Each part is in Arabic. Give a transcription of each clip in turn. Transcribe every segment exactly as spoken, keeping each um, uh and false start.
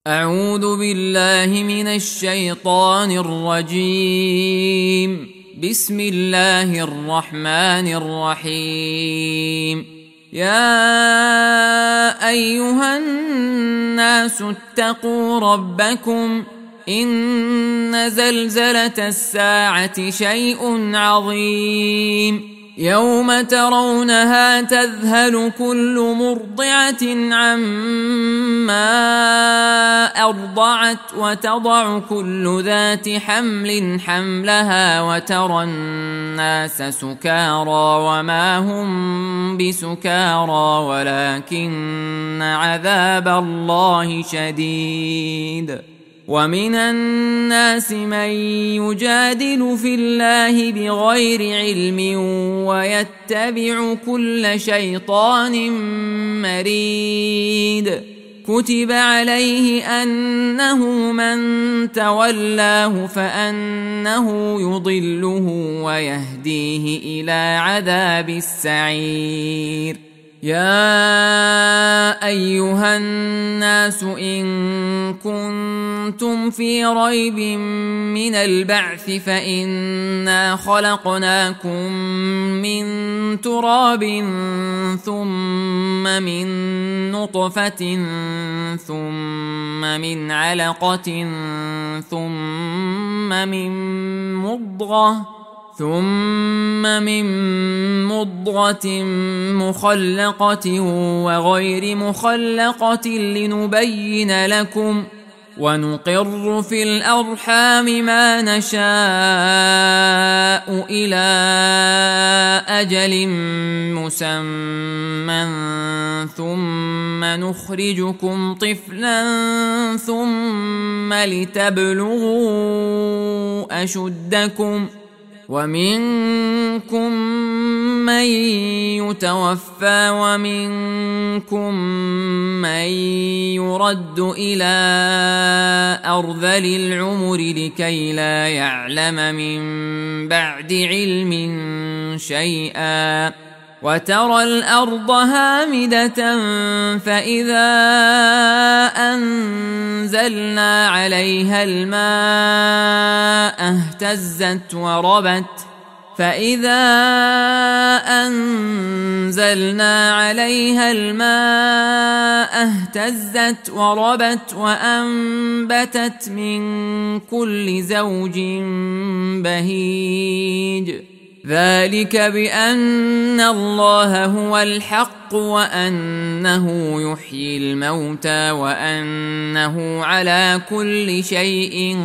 أعوذ بالله من الشيطان الرجيم. بسم الله الرحمن الرحيم. يا أيها الناس اتقوا ربكم إن زلزلة الساعة شيء عظيم يوم ترونها تذهل كل مرضعة عما أرضعت وتضع كل ذات حمل حملها وترى الناس سكارى وما هم بسكارى ولكن عذاب الله شديد. ومن الناس من يجادل في الله بغير علم ويتبع كل شيطان مريد. كتب عليه أنه من تولاه فأنه يضله ويهديه إلى عذاب السعير. يا أيها الناس إن كنتم في ريب من البعث فإنا خلقناكم من تراب ثم من نطفة ثم من علقة ثم من مضغة ثم من مضغة مخلقة وغير مخلقة لنبين لكم ونقر في الأرحام ما نشاء إلى أجل مسمى ثم نخرجكم طفلا ثم لتبلغوا أشدكم ومنكم من يتوفى ومنكم من يرد إلى أرذل العمر لكي لا يعلم من بعد علم شيئا. وترى الأرض هامدة فإذا أنزلنا عليها الماء اهتزت وربت فإذا أنزلنا عليها الماء اهتزت وربت وأنبتت من كل زوج بهيج. ذلك بأن الله هو الحق وأنه يحيي الموتى وأنه على كل شيء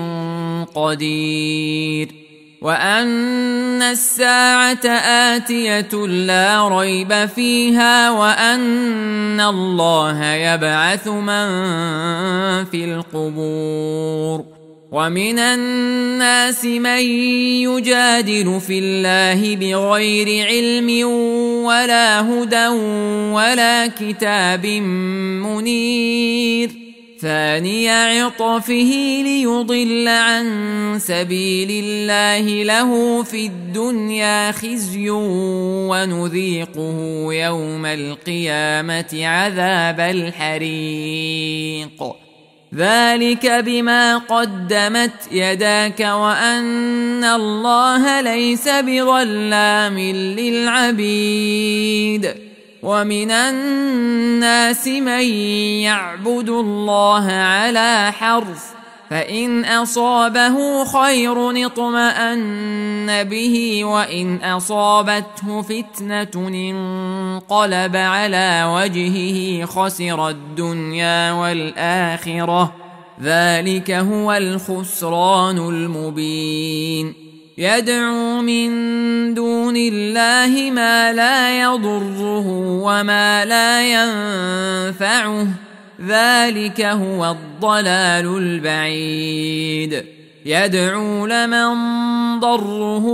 قدير وأن الساعة آتية لا ريب فيها وأن الله يبعث من في القبور. ومن الناس من يجادل في الله بغير علم ولا هدى ولا كتاب منير. ثاني عطفه ليضل عن سبيل الله له في الدنيا خزي ونذيقه يوم القيامة عذاب الحريق. ذلك بما قدمت يداك وأن الله ليس بظلام للعبيد. ومن الناس من يعبد الله على حرف فإن أصابه خير اطمأن به وإن أصابته فتنة انقلب على وجهه خسر الدنيا والآخرة. ذلك هو الخسران المبين. يدعو من دون الله ما لا يضره وما لا ينفعه ذلك هو الضلال البعيد. يدعو لمن ضره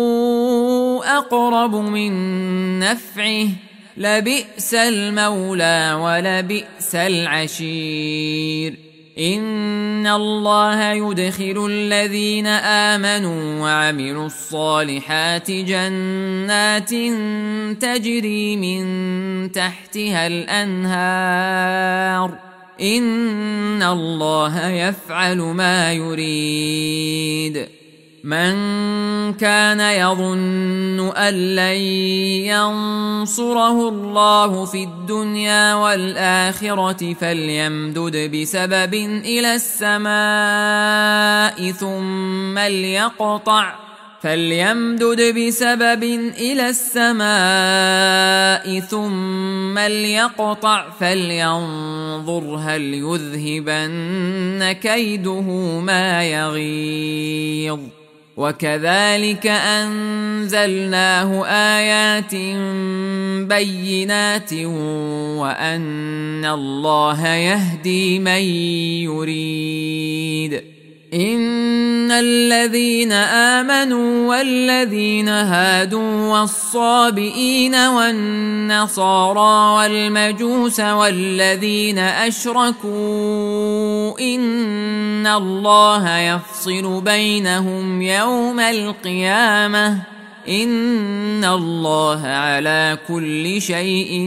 أقرب من نفعه لبئس المولى ولبئس العشير. إن الله يدخل الذين آمنوا وعملوا الصالحات جنات تجري من تحتها الأنهار إن الله يفعل ما يريد. من كان يظن أن لن ينصره الله في الدنيا والآخرة فليمدد بسبب إلى السماء ثم ليقطع فليمدد بسبب إلى السماء ثم ليقطع فلينظر هل يذهبن كيده ما يغيظ. وكذلك أنزلناه آيات بينات وأن الله يهدي من يريد. إن الذين آمنوا والذين هادوا والصابئين والنصارى والمجوس والذين أشركوا إن الله يفصل بينهم يوم القيامة إن الله على كل شيء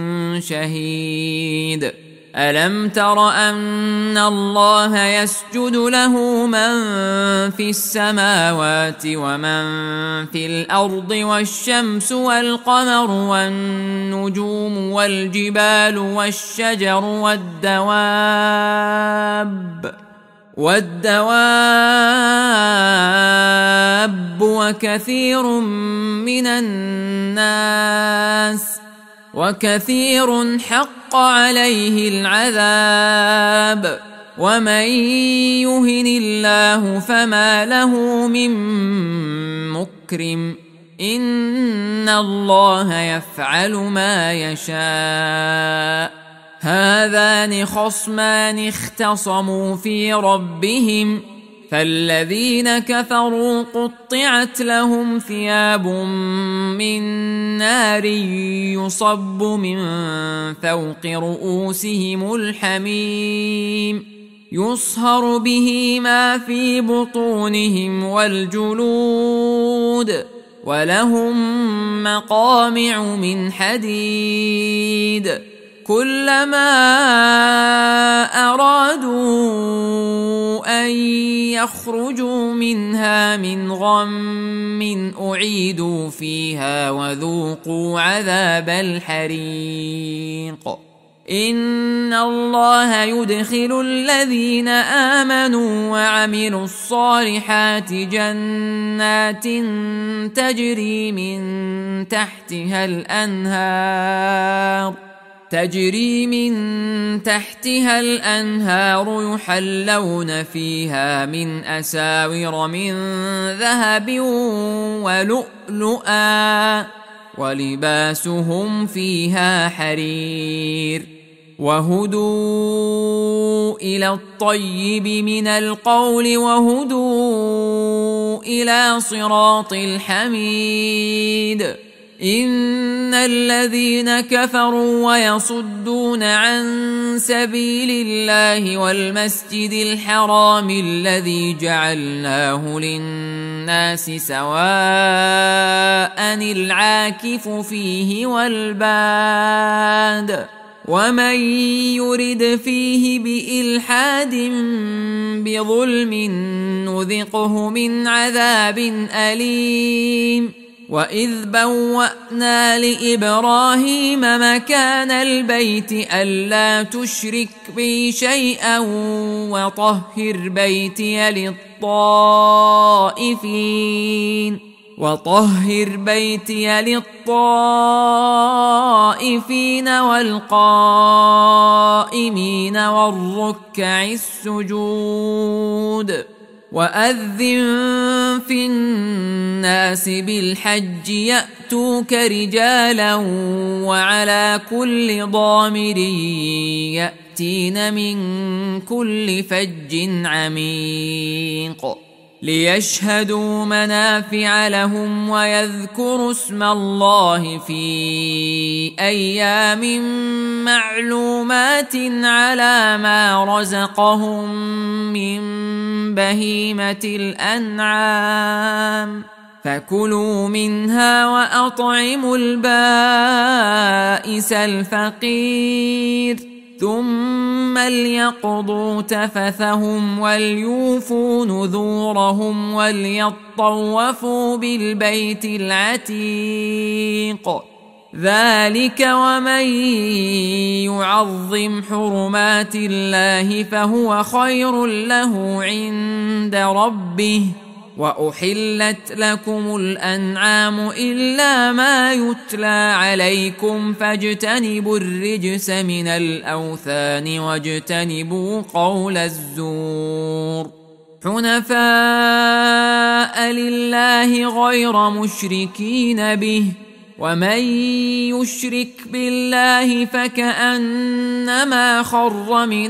شهيد. ألم تر أن الله يسجد له من في السماوات ومن في الأرض والشمس والقمر والنجوم والجبال والشجر والدواب والدواب وكثير من الناس وكثير حق عليه العذاب ومن يهن الله فما له من مكرم إن الله يفعل ما يشاء. هذان خصمان اختصموا في ربهم فالذين كفروا قطعت لهم ثياب من نار يصب من فوق رؤوسهم الحميم يصهر به ما في بطونهم والجلود ولهم مقامع من حديد كلما أرادوا أن يخرجوا منها من غم أعيدوا فيها وذوقوا عذاب الحريق. إن الله يدخل الذين آمنوا وعملوا الصالحات جنات تجري من تحتها الأنهار تجري من تحتها الأنهار يحلون فيها من أساور من ذهب ولؤلؤا ولباسهم فيها حرير وهدوا إلى الطيب من القول وهدوا إلى صراط الحميد. إن الذين كفروا ويصدون عن سبيل الله والمسجد الحرام الذي جعلناه للناس سواء العاكف فيه والباد ومن يرد فيه بإلحاد بظلم نذقه من عذاب أليم. وإذ بوأنا لإبراهيم مكان البيت ألا تشرك بي شيئا وطهر بيتي للطائفين وطهر بيتي للطائفين والقائمين والركع السجود. وأذن في الناس بالحج يأتوك رجالا وعلى كل ضامر يأتين من كل فج عميق ليشهدوا منافع لهم ويذكروا اسم الله في أيام معلومات على ما رزقهم من بهيمة الأنعام فكلوا منها وأطعموا البائس الفقير. ثم ليقضوا تفثهم وليوفوا نذورهم وليطوفوا بالبيت العتيق. ذلك ومن يعظم حرمات الله فهو خير له عند ربه. وأحلت لكم الأنعام إلا ما يتلى عليكم فاجتنبوا الرجس من الأوثان واجتنبوا قول الزور. حنفاء لله غير مشركين به، ومن يشرك بالله فكأنما خر من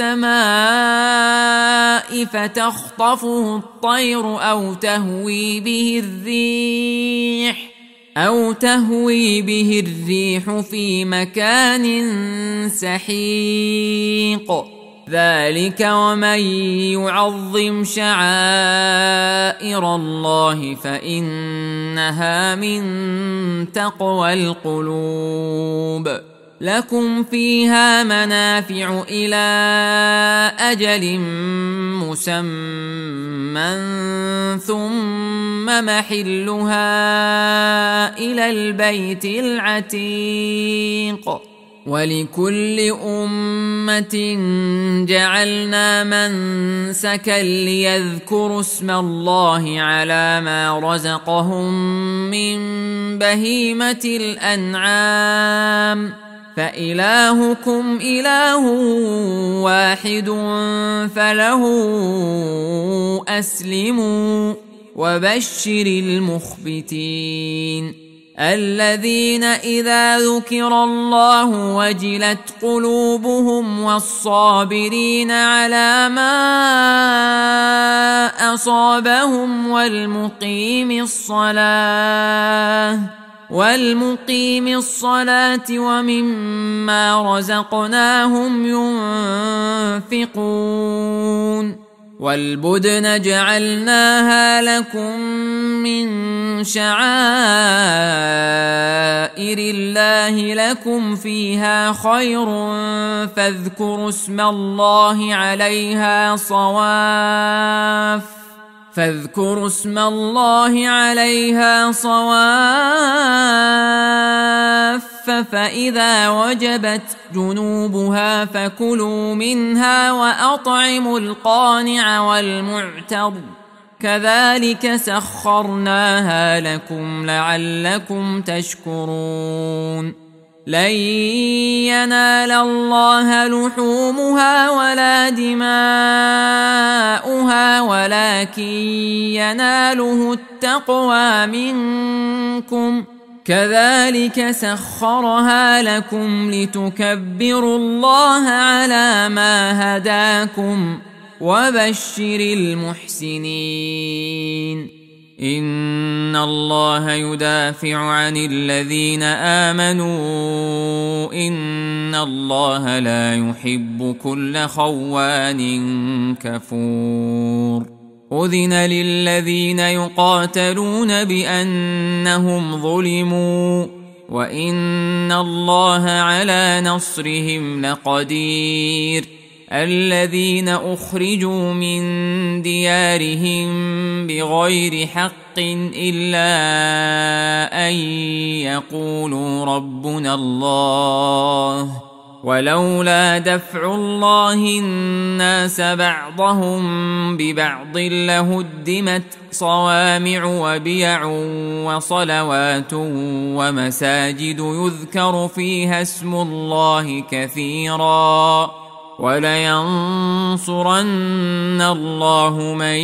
السماء فتخطفه الطير أو تهوي به الريح أو تهوي به الريح في مكان سحيق. ذلك ومن يعظم شعائر الله فإنها من تقوى القلوب. لكم فيها منافع إلى أجل مسمى ثم محلها إلى البيت العتيق. ولكل أمة جعلنا منسكا ليذكروا اسم الله على ما رزقهم من بهيمة الأنعام، فإلهكم إله واحد فله أسلموا. وبشر المخبتين الذين إذا ذكر الله وجلت قلوبهم والصابرين على ما أصابهم والمقيم الصلاة والمقيم الصلاة ومما رزقناهم ينفقون. والبدن جعلناها لكم من شعائر الله لكم فيها خير فاذكروا اسم الله عليها صواف فاذكروا اسم الله عليها صواف فإذا وجبت جنوبها فكلوا منها وأطعموا القانع والمعتر كذلك سخرناها لكم لعلكم تشكرون. لن ينال الله لحومها ولا دماؤها ولكن يناله التقوى منكم كذلك سخرها لكم لتكبروا الله على ما هداكم وبشر المحسنين. إن الله يدافع عن الذين آمنوا إن الله لا يحب كل خوان كفور. أذن للذين يقاتلون بأنهم ظلموا وإن الله على نصرهم لقدير. الذين أخرجوا من ديارهم بغير حق إلا أن يقولوا ربنا الله ولولا دفع الله الناس بعضهم ببعض لهدمت صوامع وبيع وصلوات ومساجد يذكر فيها اسم الله كثيرا ولينصرن الله من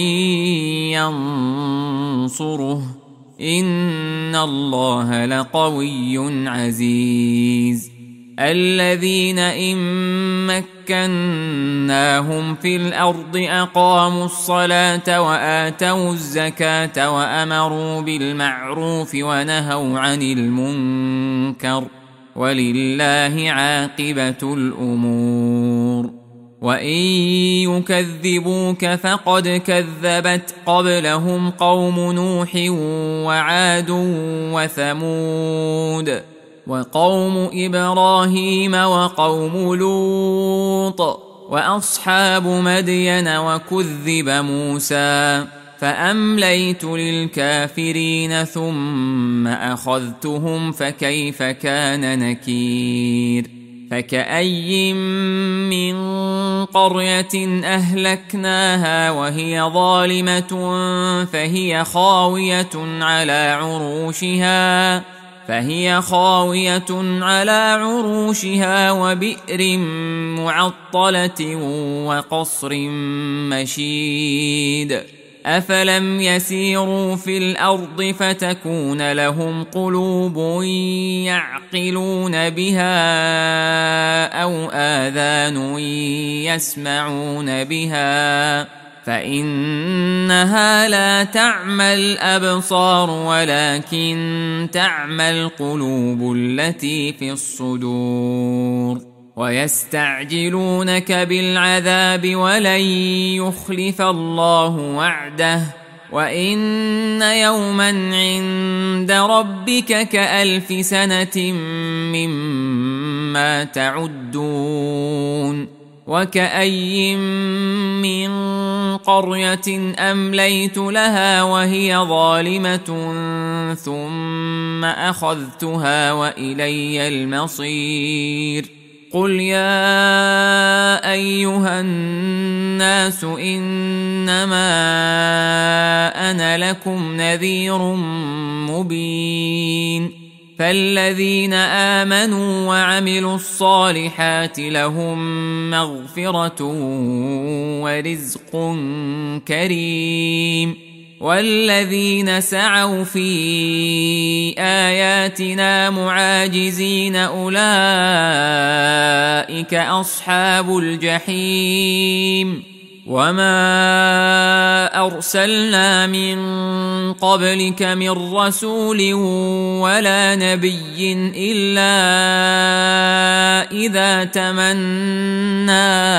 ينصره إن الله لقوي عزيز. الذين إن مكناهم في الأرض أقاموا الصلاة وآتوا الزكاة وأمروا بالمعروف ونهوا عن المنكر ولله عاقبة الأمور. وإن يكذبوك فقد كذبت قبلهم قوم نوح وعاد وثمود وقوم إبراهيم وقوم لوط وأصحاب مدين وكذب موسى فأمليت للكافرين ثم أخذتهم فكيف كان نكير فكأي من قرية أهلكناها وهي ظالمة فهي خاوية على عروشها فهي خاوية على عروشها وبئر معطلة وقصر مشيد أفلم يسيروا في الأرض فتكون لهم قلوب يعقلون بها أو آذان يسمعون بها فإنها لا تعمى الأبصار ولكن تعمى القلوب التي في الصدور ويستعجلونك بالعذاب ولن يخلف الله وعده وإن يوما عند ربك كألف سنة مما تعدون وكأي من قرية أمليت لها وهي ظالمة ثم أخذتها وإلي المصير قل يا أيها الناس إنما أنا لكم نذير مبين فالذين آمنوا وعملوا الصالحات لهم مغفرة ورزق كريم والذين سعوا في آياتنا معاجزين أولئك أصحاب الجحيم وما أرسلنا من قبلك من رسول ولا نبي إلا إذا تمنى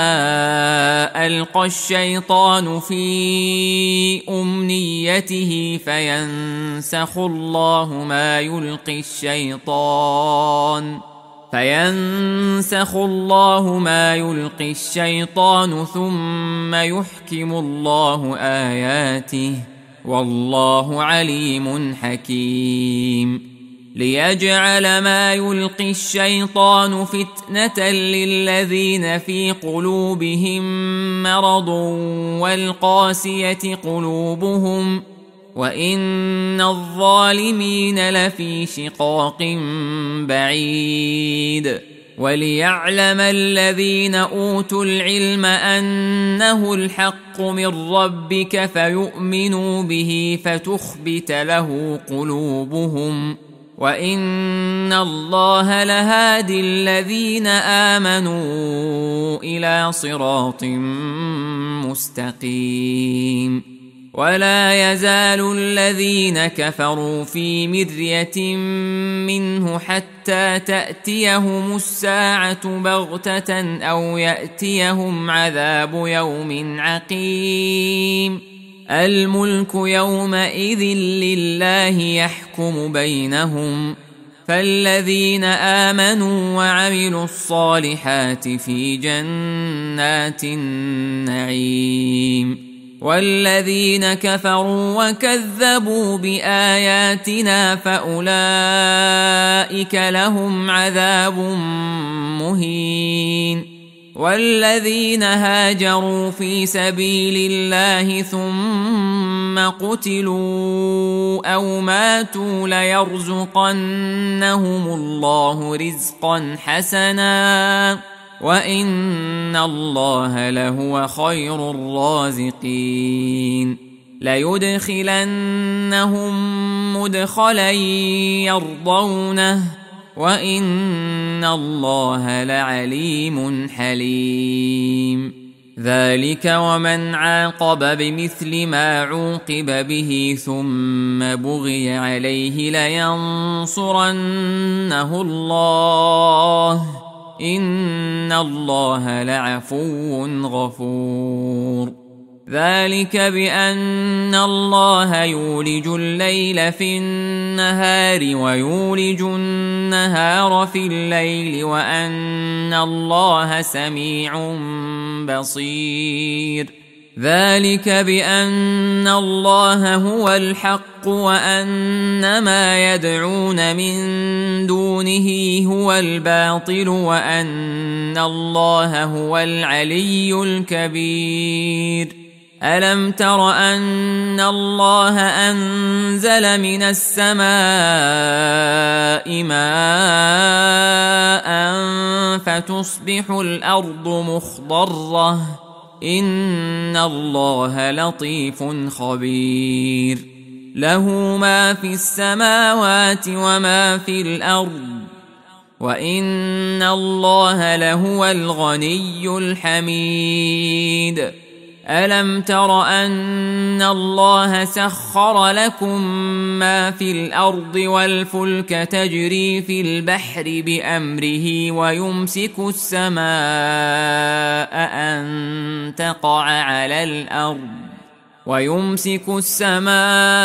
ألقى الشيطان في أمنيته فينسخ الله ما يلقي الشيطان فينسخ الله ما يلقي الشيطان ثم يحكم الله آياته والله عليم حكيم ليجعل ما يلقي الشيطان فتنة للذين في قلوبهم مرض والقاسية قلوبهم وإن الظالمين لفي شقاق بعيد وليعلم الذين أوتوا العلم أنه الحق من ربك فيؤمنوا به فتخبت له قلوبهم وإن الله لهادي الذين آمنوا إلى صراط مستقيم ولا يزال الذين كفروا في مرية منه حتى تأتيهم الساعة بغتة أو يأتيهم عذاب يوم عقيم الملك يومئذ لله يحكم بينهم فالذين آمنوا وعملوا الصالحات في جنات النعيم والذين كفروا وكذبوا بآياتنا فأولئك لهم عذاب مهين والذين هاجروا في سبيل الله ثم قتلوا أو ماتوا ليرزقنهم الله رزقا حسنا وإن الله لهو خير الرازقين ليدخلنهم مدخلا يرضونه وإن الله لعليم حليم ذلك ومن عاقب بمثل ما عوقب به ثم بغي عليه لينصرنه الله إن الله لعفو غفور ذلك بأن الله يولج الليل في النهار ويولج النهار في الليل وأن الله سميع بصير. ذلك بأن الله هو الحق وأن ما يدعون من دونه هو الباطل وأن الله هو العلي الكبير. ألم تر أن الله أنزل من السماء ماء فتصبح الأرض مخضرة إن الله لطيف خبير. له ما في السماوات وما في الأرض وإن الله لهو الغني الحميد. ألم تر أن الله سخر لكم ما في الأرض والفلك تجري في البحر بأمره ويمسك السماء أن تقع على الأرض ويمسك السماء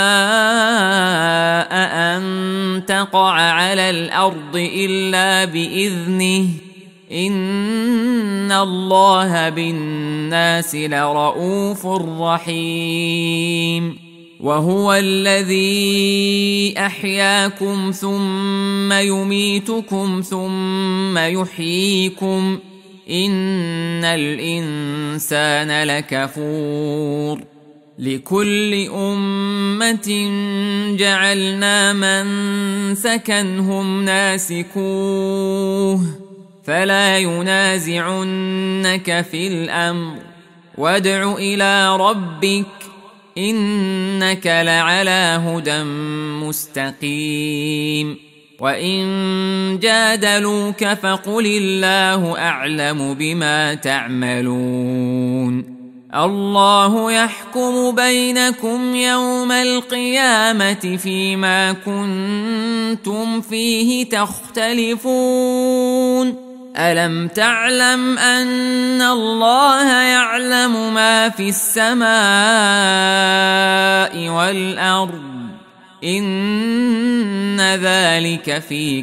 أن تقع على الأرض إلا بإذنه إن الله بالناس لرؤوف رحيم. وهو الذي أحياكم ثم يميتكم ثم يحييكم إن الإنسان لكفور. لكل أمة جعلنا منسكا هم ناسكوه فلا ينازعنك في الأمر وادع إلى ربك إنك لعلى هدى مستقيم. وإن جادلوك فقل الله أعلم بما تعملون. الله يحكم بينكم يوم القيامة فيما كنتم فيه تختلفون. ألم تعلم أن الله يعلم ما في السماء والأرض إن ذلك في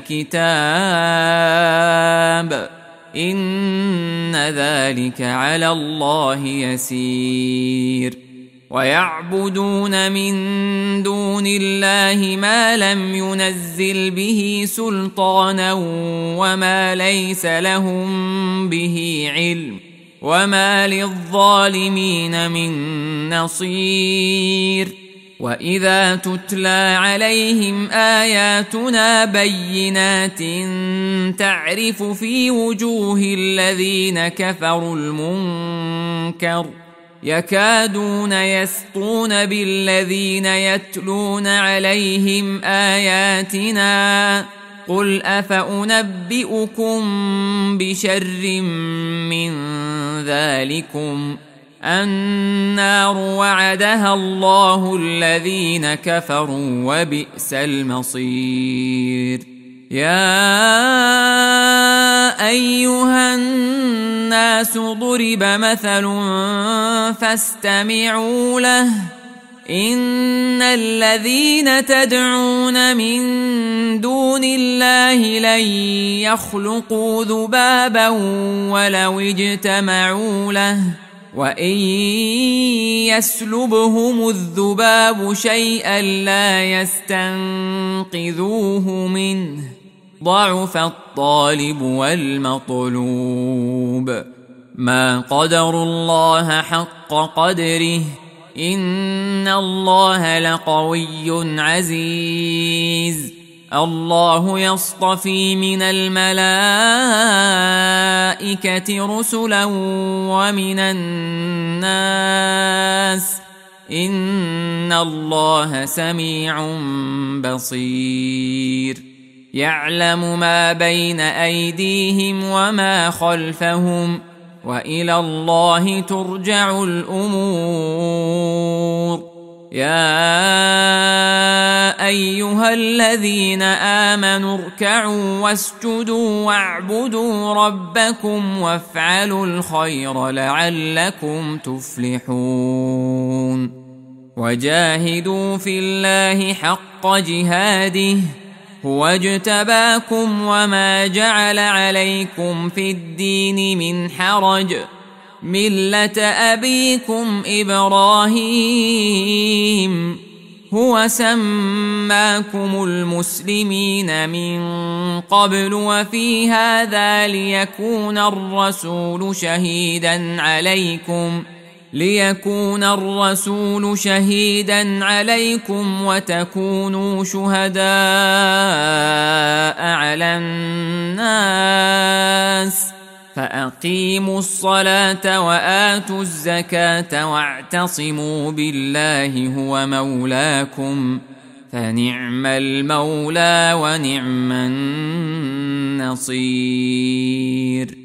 كتاب إن ذلك على الله يسير. ويعبدون من دون الله ما لم ينزل به سلطانا وما ليس لهم به علم وما للظالمين من نصير. وإذا تتلى عليهم آياتنا بينات تعرف في وجوه الذين كفروا المنكر يكادون يسطون بالذين يتلون عليهم آياتنا قل أفأنبئكم بشر من ذلكم النار وعدها الله الذين كفروا وبئس المصير. يا أيها الناس ضرب مثل فاستمعوا له إن الذين تدعون من دون الله لن يخلقوا ذبابا ولو اجتمعوا له وإن يسلبهم الذباب شيئا لا يستنقذوه منه ضعف الطالب والمطلوب. ما قدروا الله حق قدره إن الله لقوي عزيز. الله يصطفي من الملائكة رسلا ومن الناس إن الله سميع بصير. يعلم ما بين أيديهم وما خلفهم وإلى الله ترجع الأمور. يا أيها الذين آمنوا اركعوا واسجدوا واعبدوا ربكم وافعلوا الخير لعلكم تفلحون وجاهدوا في الله حق جهاده هو اجتباكم وما جعل عليكم في الدين من حرج ملة أبيكم إبراهيم هو سماكم المسلمين من قبل وفي هذا ليكون الرسول شهيدا عليكم ليكون الرسول شهيدا عليكم وتكونوا شهداء على الناس فأقيموا الصلاة وآتوا الزكاة واعتصموا بالله هو مولاكم فنعم المولى ونعم النصير.